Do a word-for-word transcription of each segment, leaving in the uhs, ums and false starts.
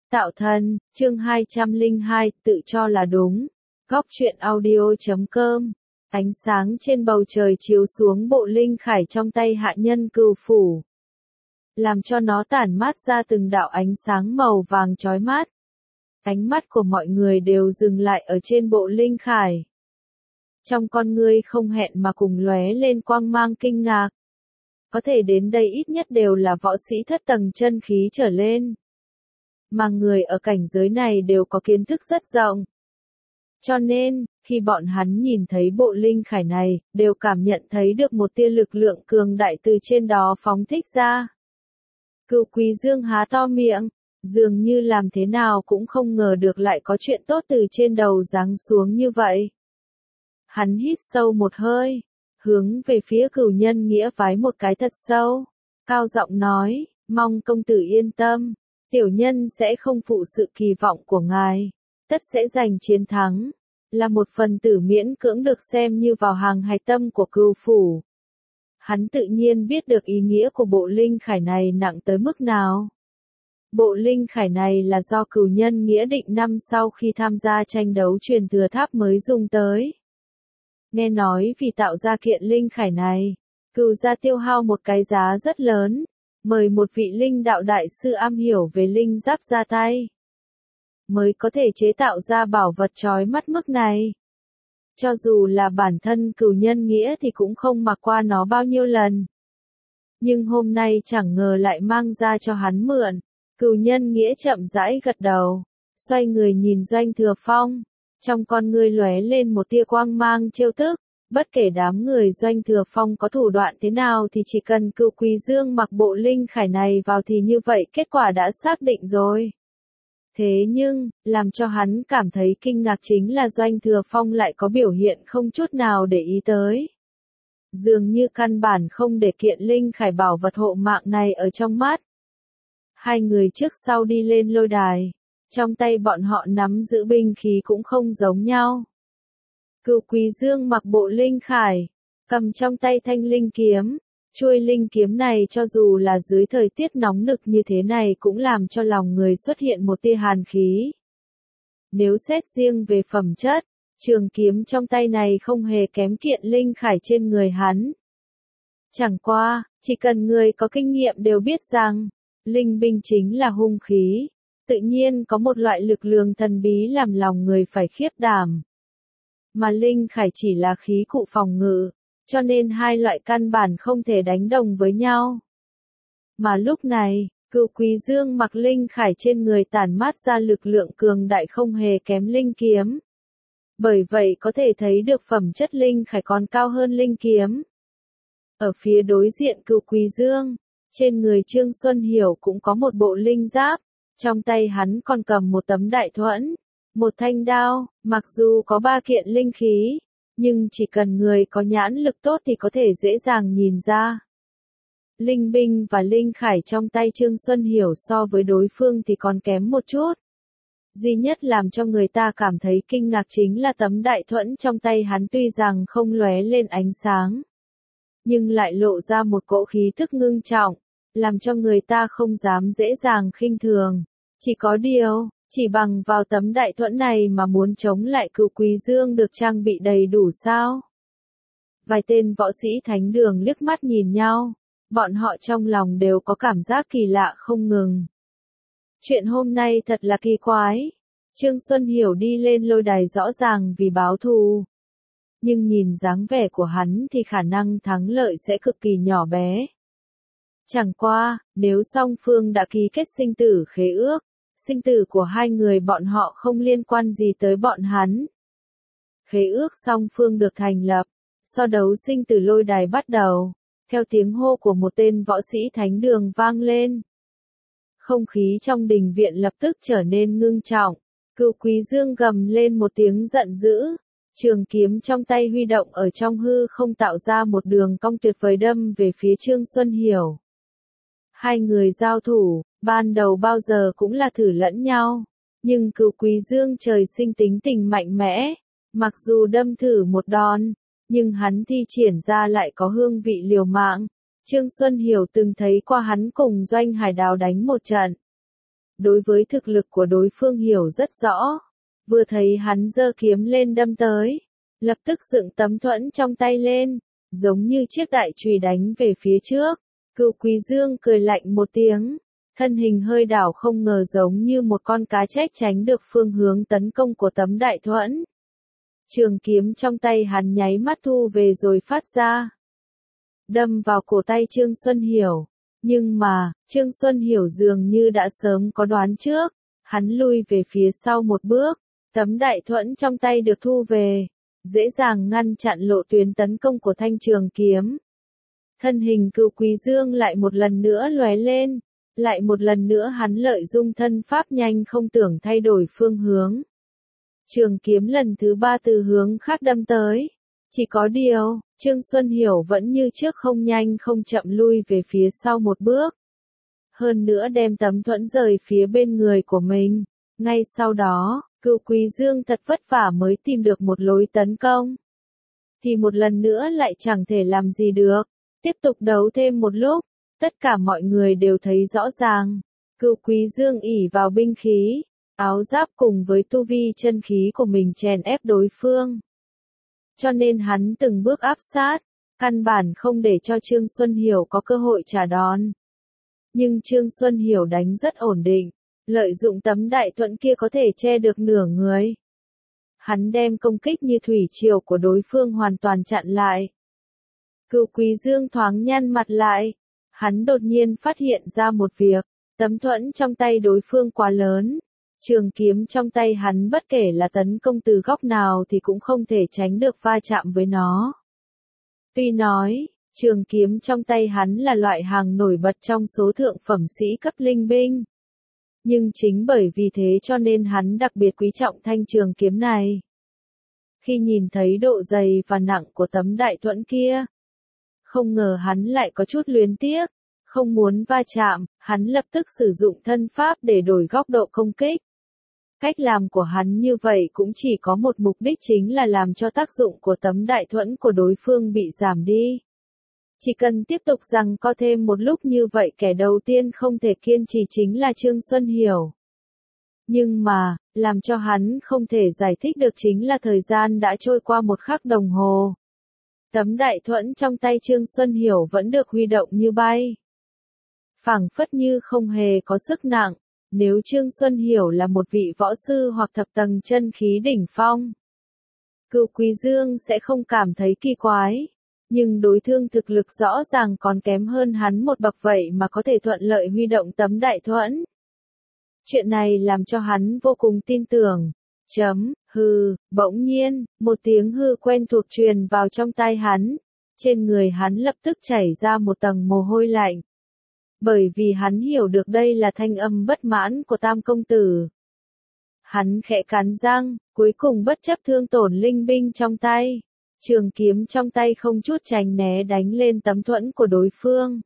Tạo thân, chương hai trăm lẻ hai, tự cho là đúng. Góc truyện audio chấm com. Ánh sáng trên bầu trời chiếu xuống bộ linh khải trong tay hạ nhân cừu phủ, làm cho nó tản mát ra từng đạo ánh sáng màu vàng chói mắt. Ánh mắt của mọi người đều dừng lại ở trên bộ linh khải. Trong con ngươi không hẹn mà cùng lóe lên quang mang kinh ngạc. Có thể đến đây ít nhất đều là võ sĩ thất tầng chân khí trở lên. Mà người ở cảnh giới này đều có kiến thức rất rộng. Cho nên, khi bọn hắn nhìn thấy bộ linh khải này, đều cảm nhận thấy được một tia lực lượng cường đại từ trên đó phóng thích ra. Cửu Quý Dương há to miệng, dường như làm thế nào cũng không ngờ được lại có chuyện tốt từ trên đầu giáng xuống như vậy. Hắn hít sâu một hơi, hướng về phía Cửu Nhân Nghĩa vái một cái thật sâu, cao giọng nói, mong công tử yên tâm, tiểu nhân sẽ không phụ sự kỳ vọng của ngài, tất sẽ giành chiến thắng, là một phần tử miễn cưỡng được xem như vào hàng hạch tâm của cừu phủ. Hắn tự nhiên biết được ý nghĩa của bộ linh khải này nặng tới mức nào. Bộ linh khải này là do Cửu Nhân Nghĩa định năm sau khi tham gia tranh đấu truyền thừa tháp mới dùng tới. Nghe nói vì tạo ra kiện linh khải này, Cửu gia tiêu hao một cái giá rất lớn, mời một vị linh đạo đại sư am hiểu về linh giáp ra tay, mới có thể chế tạo ra bảo vật chói mắt mức này. Cho dù là bản thân Cửu Nhân Nghĩa thì cũng không mặc qua nó bao nhiêu lần. Nhưng hôm nay chẳng ngờ lại mang ra cho hắn mượn. Cửu Nhân Nghĩa chậm rãi gật đầu, xoay người nhìn Doanh Thừa Phong, trong con ngươi lóe lên một tia quang mang trêu tức. Bất kể đám người Doanh Thừa Phong có thủ đoạn thế nào thì chỉ cần Cửu Quý Dương mặc bộ linh khải này vào thì như vậy kết quả đã xác định rồi. Thế nhưng, làm cho hắn cảm thấy kinh ngạc chính là Doanh Thừa Phong lại có biểu hiện không chút nào để ý tới. Dường như căn bản không để kiện linh khải bảo vật hộ mạng này ở trong mắt. Hai người trước sau đi lên lôi đài, trong tay bọn họ nắm giữ binh khí cũng không giống nhau. Cửu Quý Dương mặc bộ linh khải, cầm trong tay thanh linh kiếm. Chuôi linh kiếm này cho dù là dưới thời tiết nóng nực như thế này cũng làm cho lòng người xuất hiện một tia hàn khí. Nếu xét riêng về phẩm chất, trường kiếm trong tay này không hề kém kiện linh khải trên người hắn. Chẳng qua, chỉ cần người có kinh nghiệm đều biết rằng, linh binh chính là hung khí, tự nhiên có một loại lực lượng thần bí làm lòng người phải khiếp đảm. Mà linh khải chỉ là khí cụ phòng ngự, cho nên hai loại căn bản không thể đánh đồng với nhau. Mà lúc này, Cửu Quý Dương mặc linh khải trên người tản mát ra lực lượng cường đại không hề kém linh kiếm. Bởi vậy có thể thấy được phẩm chất linh khải còn cao hơn linh kiếm. Ở phía đối diện Cửu Quý Dương, trên người Trương Xuân Hiểu cũng có một bộ linh giáp, trong tay hắn còn cầm một tấm đại thuẫn, một thanh đao, mặc dù có ba kiện linh khí, nhưng chỉ cần người có nhãn lực tốt thì có thể dễ dàng nhìn ra. Linh binh và linh khải trong tay Trương Xuân Hiểu so với đối phương thì còn kém một chút. Duy nhất làm cho người ta cảm thấy kinh ngạc chính là tấm đại thuẫn trong tay hắn tuy rằng không lóe lên ánh sáng, nhưng lại lộ ra một cỗ khí thức ngưng trọng, làm cho người ta không dám dễ dàng khinh thường. Chỉ có điều, chỉ bằng vào tấm đại thuẫn này mà muốn chống lại Cửu Quý Dương được trang bị đầy đủ sao? Vài tên võ sĩ thánh đường liếc mắt nhìn nhau, bọn họ trong lòng đều có cảm giác kỳ lạ không ngừng. Chuyện hôm nay thật là kỳ quái. Trương Xuân Hiểu đi lên lôi đài rõ ràng vì báo thù. Nhưng nhìn dáng vẻ của hắn thì khả năng thắng lợi sẽ cực kỳ nhỏ bé. Chẳng qua, nếu song phương đã ký kết sinh tử khế ước, sinh tử của hai người bọn họ không liên quan gì tới bọn hắn. Khế ước song phương được thành lập, so đấu sinh tử lôi đài bắt đầu, theo tiếng hô của một tên võ sĩ thánh đường vang lên. Không khí trong đình viện lập tức trở nên ngưng trọng, Cửu Quý Dương gầm lên một tiếng giận dữ, trường kiếm trong tay huy động ở trong hư không tạo ra một đường cong tuyệt vời đâm về phía Trương Xuân Hiểu. Hai người giao thủ, ban đầu bao giờ cũng là thử lẫn nhau, nhưng Cửu Quý Dương trời sinh tính tình mạnh mẽ, mặc dù đâm thử một đòn, nhưng hắn thi triển ra lại có hương vị liều mạng. Trương Xuân Hiểu từng thấy qua hắn cùng Doanh Hải Đào đánh một trận. đối với thực lực của đối phương hiểu rất rõ. Vừa thấy hắn giơ kiếm lên đâm tới, lập tức dựng tấm thuẫn trong tay lên, giống như chiếc đại chùy đánh về phía trước. Cửu Quý Dương cười lạnh một tiếng, thân hình hơi đảo không ngờ giống như một con cá chép tránh được phương hướng tấn công của tấm đại thuẫn. Trường kiếm trong tay hắn nháy mắt thu về rồi phát ra, đâm vào cổ tay Trương Xuân Hiểu. Nhưng mà, Trương Xuân Hiểu dường như đã sớm có đoán trước, hắn lui về phía sau một bước, tấm đại thuẫn trong tay được thu về, dễ dàng ngăn chặn lộ tuyến tấn công của thanh trường kiếm. Thân hình Cửu Quý Dương lại một lần nữa lóe lên, lại một lần nữa hắn lợi dụng thân pháp nhanh không tưởng thay đổi phương hướng. Trường kiếm lần thứ ba từ hướng khác đâm tới. Chỉ có điều, Trương Xuân Hiểu vẫn như trước không nhanh không chậm lui về phía sau một bước. Hơn nữa đem tấm thuẫn rời phía bên người của mình. Ngay sau đó, Cửu Quý Dương thật vất vả mới tìm được một lối tấn công. Thì một lần nữa lại chẳng thể làm gì được. Tiếp tục đấu thêm một lúc, tất cả mọi người đều thấy rõ ràng. Cửu Quý Dương ỷ vào binh khí, áo giáp cùng với tu vi chân khí của mình chèn ép đối phương. Cho nên hắn từng bước áp sát, căn bản không để cho Trương Xuân Hiểu có cơ hội trả đòn. Nhưng Trương Xuân Hiểu đánh rất ổn định, lợi dụng tấm đại thuẫn kia có thể che được nửa người. Hắn đem công kích như thủy triều của đối phương hoàn toàn chặn lại. Cửu Quý Dương thoáng nhăn mặt lại, hắn đột nhiên phát hiện ra một việc, tấm thuẫn trong tay đối phương quá lớn. Trường kiếm trong tay hắn bất kể là tấn công từ góc nào thì cũng không thể tránh được va chạm với nó. Tuy nói, trường kiếm trong tay hắn là loại hàng nổi bật trong số thượng phẩm sĩ cấp linh binh. Nhưng chính bởi vì thế cho nên hắn đặc biệt quý trọng thanh trường kiếm này. Khi nhìn thấy độ dày và nặng của tấm đại thuẫn kia, không ngờ hắn lại có chút luyến tiếc, không muốn va chạm, hắn lập tức sử dụng thân pháp để đổi góc độ công kích. Cách làm của hắn như vậy cũng chỉ có một mục đích chính là làm cho tác dụng của tấm đại thuẫn của đối phương bị giảm đi. Chỉ cần tiếp tục rằng có thêm một lúc như vậy kẻ đầu tiên không thể kiên trì chính là Trương Xuân Hiểu. Nhưng mà, làm cho hắn không thể giải thích được chính là thời gian đã trôi qua một khắc đồng hồ. Tấm đại thuẫn trong tay Trương Xuân Hiểu vẫn được huy động như bay. Phảng phất như không hề có sức nặng. Nếu Trương Xuân Hiểu là một vị võ sư hoặc thập tầng chân khí đỉnh phong, Cửu Quý Dương sẽ không cảm thấy kỳ quái. Nhưng đối phương thực lực rõ ràng còn kém hơn hắn một bậc vậy mà có thể thuận lợi huy động tấm đại thuẫn. Chuyện này làm cho hắn vô cùng tin tưởng. Chấm, hừ, bỗng nhiên, một tiếng hư quen thuộc truyền vào trong tai hắn. Trên người hắn lập tức chảy ra một tầng mồ hôi lạnh. Bởi vì hắn hiểu được đây là thanh âm bất mãn của Tam công tử. Hắn khẽ cắn răng, cuối cùng bất chấp thương tổn linh binh trong tay. Trường kiếm trong tay không chút tránh né đánh lên tấm thuẫn của đối phương.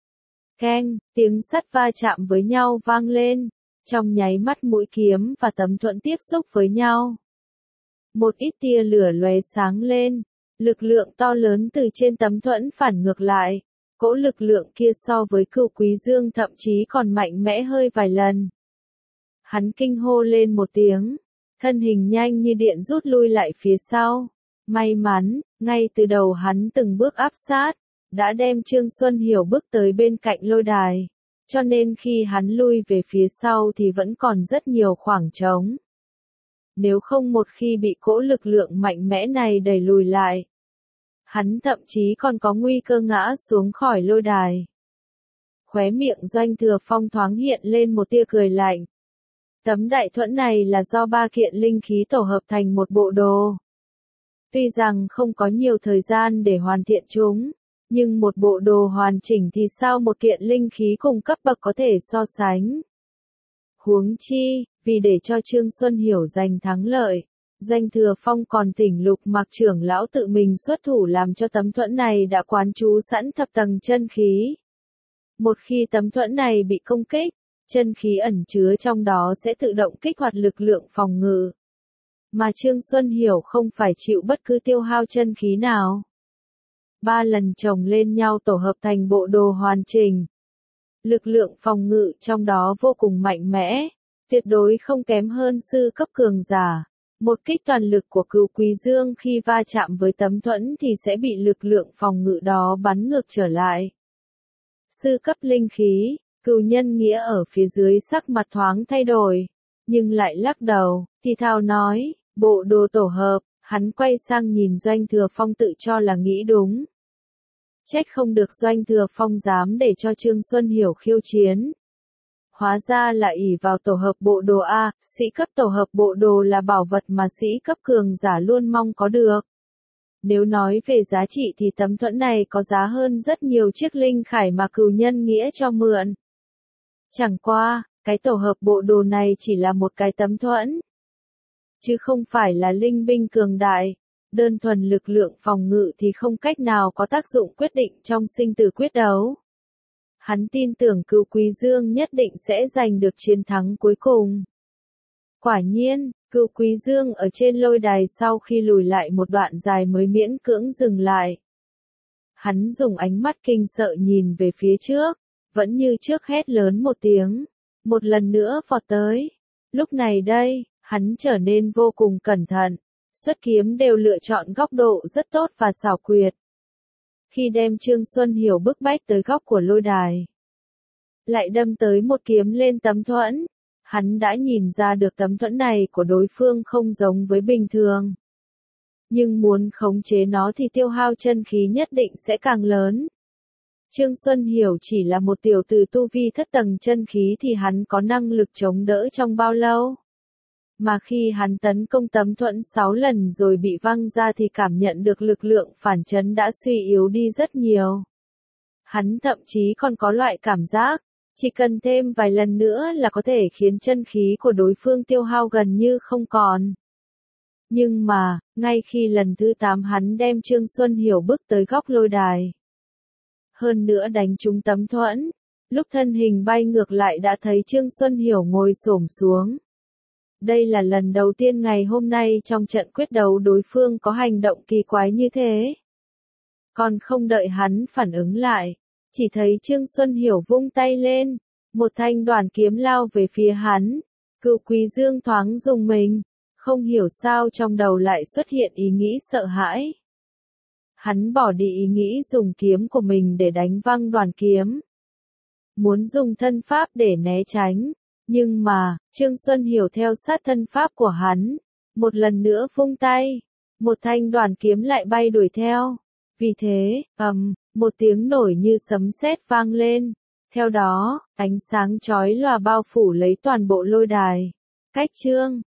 Keng, tiếng sắt va chạm với nhau vang lên. Trong nháy mắt mũi kiếm và tấm thuẫn tiếp xúc với nhau. Một ít tia lửa lóe sáng lên. Lực lượng to lớn từ trên tấm thuẫn phản ngược lại. Cỗ lực lượng kia so với Cửu Quý Dương thậm chí còn mạnh mẽ hơi vài lần. Hắn kinh hô lên một tiếng. Thân hình nhanh như điện rút lui lại phía sau. May mắn, ngay từ đầu hắn từng bước áp sát, đã đem Trương Xuân Hiểu bước tới bên cạnh lôi đài. Cho nên khi hắn lui về phía sau thì vẫn còn rất nhiều khoảng trống. Nếu không một khi bị cỗ lực lượng mạnh mẽ này đẩy lùi lại, hắn thậm chí còn có nguy cơ ngã xuống khỏi lôi đài. Khóe miệng Doanh Thừa Phong thoáng hiện lên một tia cười lạnh. Tấm đại thuẫn này là do ba kiện linh khí tổ hợp thành một bộ đồ. Tuy rằng không có nhiều thời gian để hoàn thiện chúng, nhưng một bộ đồ hoàn chỉnh thì sao một kiện linh khí cùng cấp bậc có thể so sánh. Huống chi, vì để cho Trương Xuân Hiểu giành thắng lợi, Doanh Thừa Phong còn thỉnh Lục Mạc trưởng lão tự mình xuất thủ làm cho tấm thuẫn này đã quán trú sẵn thập tầng chân khí. Một khi tấm thuẫn này bị công kích, chân khí ẩn chứa trong đó sẽ tự động kích hoạt lực lượng phòng ngự. Mà Trương Xuân Hiểu không phải chịu bất cứ tiêu hao chân khí nào. Ba lần chồng lên nhau tổ hợp thành bộ đồ hoàn chỉnh. Lực lượng phòng ngự trong đó vô cùng mạnh mẽ, tuyệt đối không kém hơn sư cấp cường giả. Một kích toàn lực của Cửu Quý Dương khi va chạm với tấm thuẫn thì sẽ bị lực lượng phòng ngự đó bắn ngược trở lại. Sư cấp linh khí, Cửu Nhân Nghĩa ở phía dưới sắc mặt thoáng thay đổi, nhưng lại lắc đầu, thì thào nói, bộ đồ tổ hợp. Hắn quay sang nhìn Doanh Thừa Phong tự cho là nghĩ đúng. Trách không được Doanh Thừa Phong dám để cho Trương Xuân Hiểu khiêu chiến. Hóa ra là ỷ vào tổ hợp bộ đồ A, sĩ cấp tổ hợp bộ đồ là bảo vật mà sĩ cấp cường giả luôn mong có được. Nếu nói về giá trị thì tấm thuẫn này có giá hơn rất nhiều chiếc linh khải mà Cửu Nhân Nghĩa cho mượn. Chẳng qua, cái tổ hợp bộ đồ này chỉ là một cái tấm thuẫn, chứ không phải là linh binh cường đại. Đơn thuần lực lượng phòng ngự thì không cách nào có tác dụng quyết định trong sinh tử quyết đấu. Hắn tin tưởng Cửu Quý Dương nhất định sẽ giành được chiến thắng cuối cùng. Quả nhiên, Cửu Quý Dương ở trên lôi đài sau khi lùi lại một đoạn dài mới miễn cưỡng dừng lại. Hắn dùng ánh mắt kinh sợ nhìn về phía trước, vẫn như trước hét lớn một tiếng, một lần nữa vọt tới. Lúc này đây, hắn trở nên vô cùng cẩn thận, xuất kiếm đều lựa chọn góc độ rất tốt và xảo quyệt. Khi đem Trương Xuân Hiểu bức bách tới góc của lôi đài, lại đâm tới một kiếm lên tấm thuẫn, hắn đã nhìn ra được tấm thuẫn này của đối phương không giống với bình thường. Nhưng muốn khống chế nó thì tiêu hao chân khí nhất định sẽ càng lớn. Trương Xuân Hiểu chỉ là một tiểu tử tu vi thất tầng chân khí thì hắn có năng lực chống đỡ trong bao lâu? Mà khi hắn tấn công tấm thuẫn sáu lần rồi bị văng ra thì cảm nhận được lực lượng phản chấn đã suy yếu đi rất nhiều. Hắn thậm chí còn có loại cảm giác, chỉ cần thêm vài lần nữa là có thể khiến chân khí của đối phương tiêu hao gần như không còn. Nhưng mà, ngay khi lần thứ tám hắn đem Trương Xuân Hiểu bước tới góc lôi đài, hơn nữa đánh trúng tấm thuẫn, lúc thân hình bay ngược lại đã thấy Trương Xuân Hiểu ngồi xổm xuống. Đây là lần đầu tiên ngày hôm nay trong trận quyết đấu đối phương có hành động kỳ quái như thế. Còn không đợi hắn phản ứng lại, chỉ thấy Trương Xuân Hiểu vung tay lên, một thanh đoàn kiếm lao về phía hắn. Cửu Quý Dương thoáng rùng mình, không hiểu sao trong đầu lại xuất hiện ý nghĩ sợ hãi. Hắn bỏ đi ý nghĩ dùng kiếm của mình để đánh văng đoàn kiếm, muốn dùng thân pháp để né tránh. Nhưng mà, Trương Xuân Hiểu theo sát thân pháp của hắn, một lần nữa vung tay, một thanh đoàn kiếm lại bay đuổi theo. Vì thế, ầm, một tiếng nổi như sấm sét vang lên. Theo đó, ánh sáng chói lòa bao phủ lấy toàn bộ lôi đài. Cách Trương